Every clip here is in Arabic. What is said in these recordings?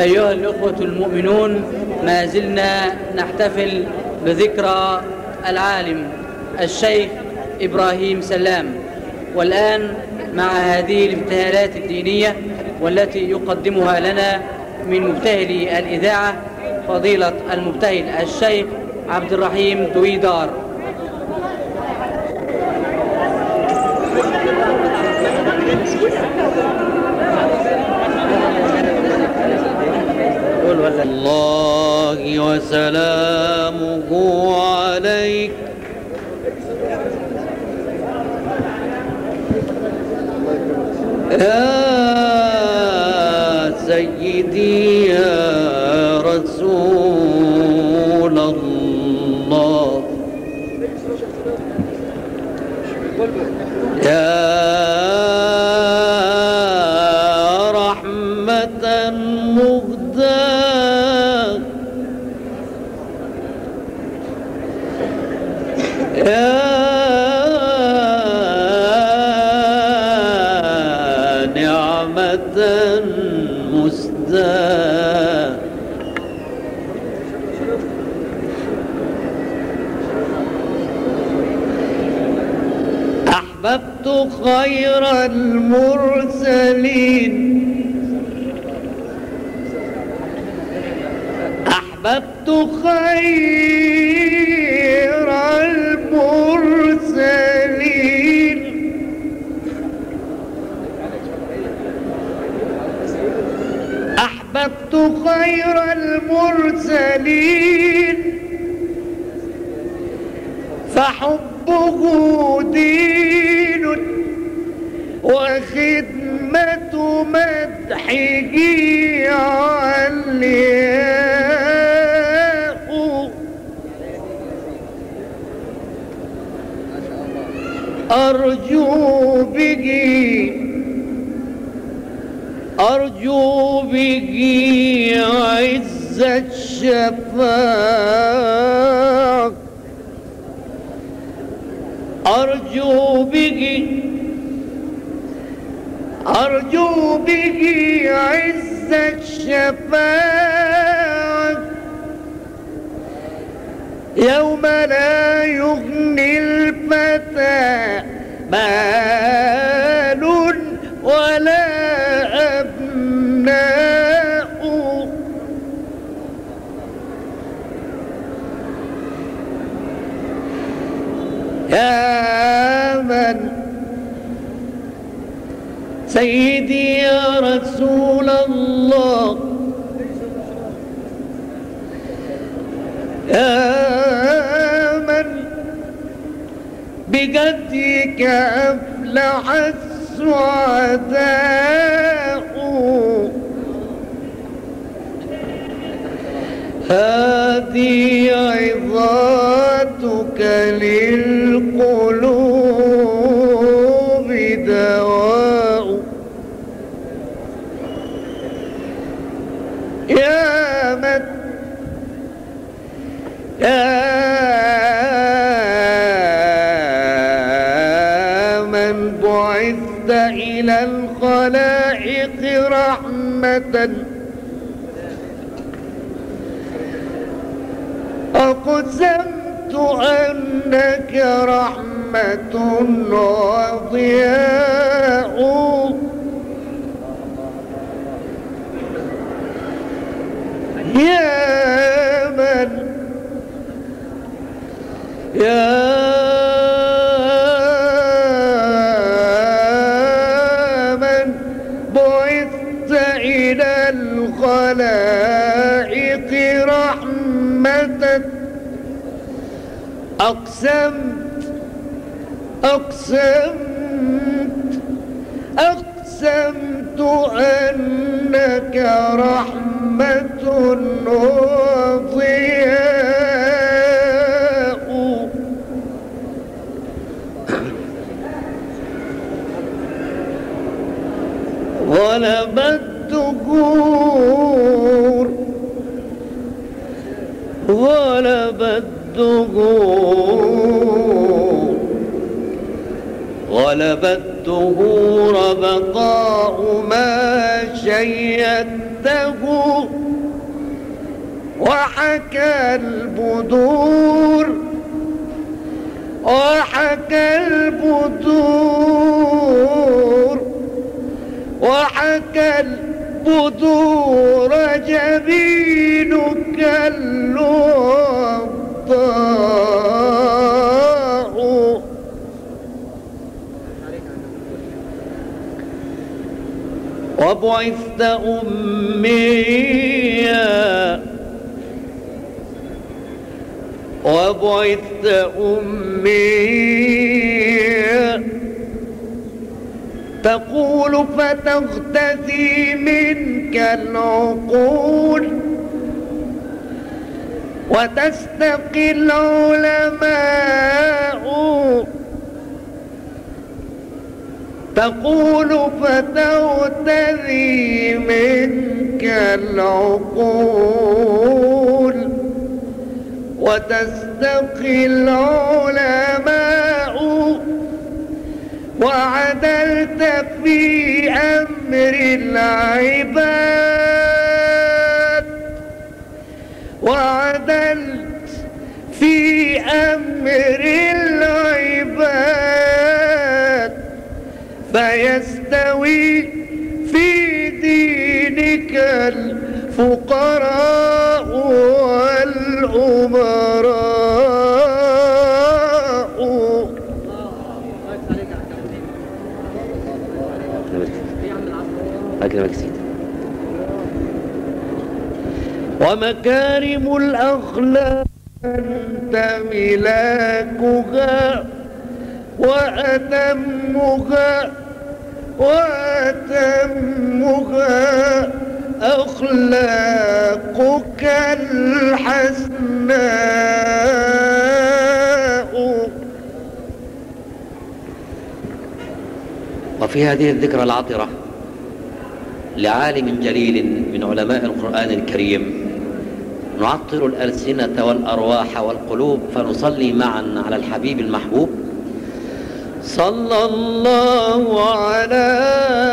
أيها الأخوة المؤمنون، ما زلنا نحتفل بذكرى العالم الشيخ إبراهيم سلام، والآن مع هذه الابتهالات الدينية والتي يقدمها لنا من مبتهلي الإذاعة فضيلة المبتهل الشيخ عبد الرحيم دويدار. الله وسلامه عليك يا سيدي يا رسول الله، يا رحمة مهداة، يا نعمة مسداة، أحببت خير المرسلين، أحببت خير المرسلين، أحببت خير المرسلين، فحبه دين وخدمة مدحه علياء، أرجو به عز الشفاعة، أرجو به عز الشفاعة، يوم لا يغني الفتى مال ولا أبناء، يا من سيدي يا رسول الله، يا من بجدك أفلح السعداء، هذه عظاتك للقلوب دواء، يا من بعثت إلى الخلائق رحمة، أقسمت أنك رحمة وضياء، يا من بعثت إلى الخلائق رحمة، أقسمت أنك رحمة وضياء، غلبت الدهور، غلبت الدهور بقاء ما شيدته وحكى البدور جبينك الوضاء وبعثت أميا تقول فتختفي منك العقول وتستقي العلماء تقول فتغتذي منك العقول وتستقي العلماء وعدلت في أمر العباد فيستوي في دينك الفقراء والأمراء. ومكارم الأخلاق أنت ملاكها وأتمها أخلاقك الحسناء. وفي هذه الذكرى العطرة لعالم جليل من علماء القرآن الكريم نعطر الألسنة والأرواح والقلوب فنصلي معا على الحبيب المحبوب. صلى الله على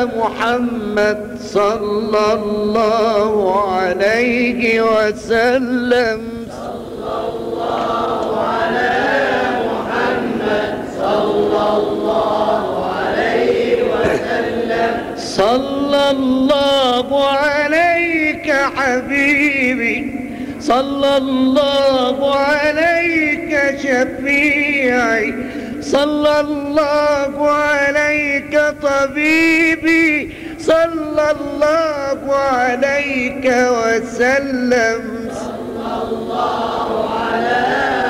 محمد صلى الله عليه وسلم. صلى الله على محمد صلى الله عليه وسلم. صلى الله عليك حبيبي صلى الله عليك شفيعي صلى الله عليك طبيبي صلى الله عليك وسلم. صلى الله على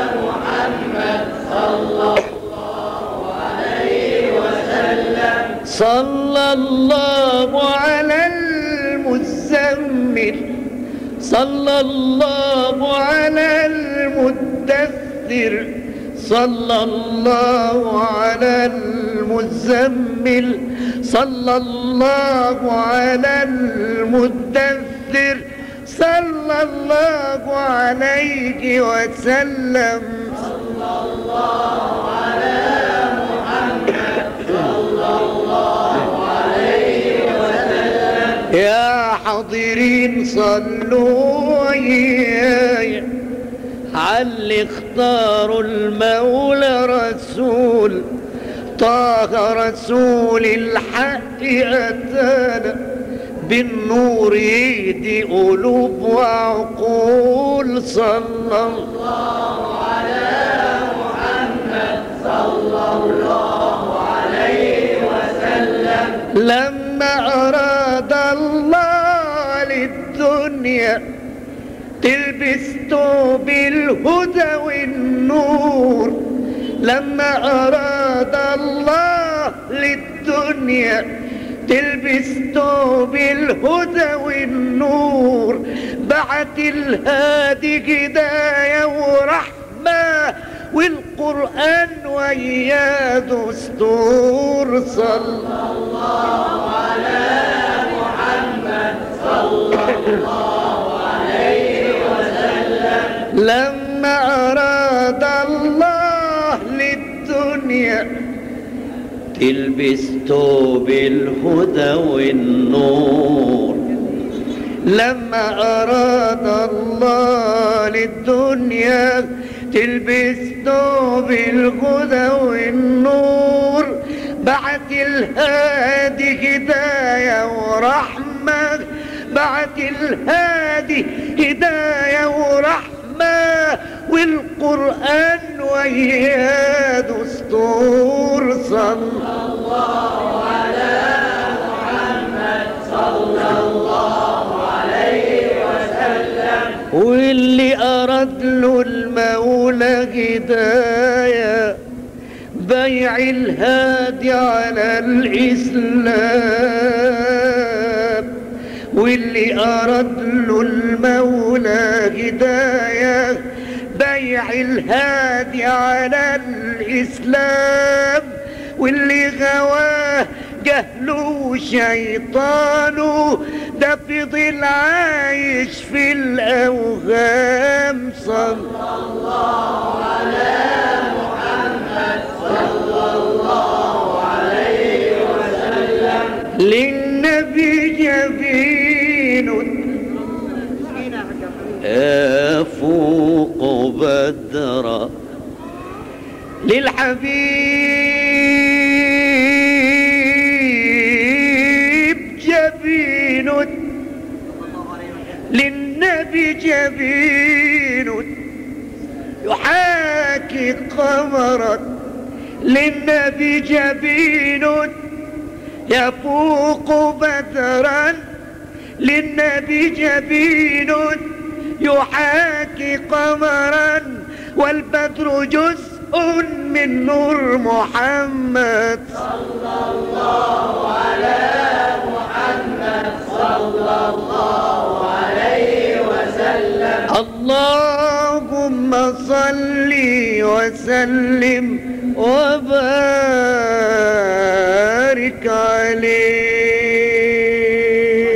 محمد صلى الله عليه وسلم. صلى الله على المزمل صلى الله على المدثر صلى الله على المزمل صلى الله على المدثر صلى الله عليه وسلم. صلى الله على محمد صلى الله عليه وسلم. يا حاضرين صلوا وياي علي اختاروا المولى رسول طه رسول الحق أتانا بالنور يهدي قلوب وعقول. صلى الله على محمد صلى الله عليه وسلم. لما أراد الله للدنيا تلبس ثوب الهدى والنور لما أراد الله للدنيا تلبس ثوب الهدى والنور بعت الهادي هداية ورحمة والقرآن وياه دستور. صلى الله على محمد صلى الله عليه وسلم. لما أراد الله للدنيا تلبس ثوب الهدى والنور لما أراد الله للدنيا تلبس ثوب الهدى والنور، بعت الهادي هداية ورحمة، بعت الهادي هداية ورحمة، والقرآن وياه دستور. صلى الله على محمد صلى الله عليه وسلم. واللي أراد له المولى هداية بيع الهادي على الإسلام، واللي أراد له المولى هداية بيع الهادي على الإسلام، واللي غواه جهله وشيطانه ده فضل عايش في الأوهام. صلى الله على محمد صلى الله عليه وسلم. للنبي جبين يفوق بدرا، للحبيب جبين، للنبي جبين يحاكي قمرا، للنبي جبين يفوق بدرا، للنبي جبين يحاكي قمرا، والبدر جزء من نور محمد صلى الله على محمد صلى الله عليه وسلم. اللهم صل وسلم وبارك عليه.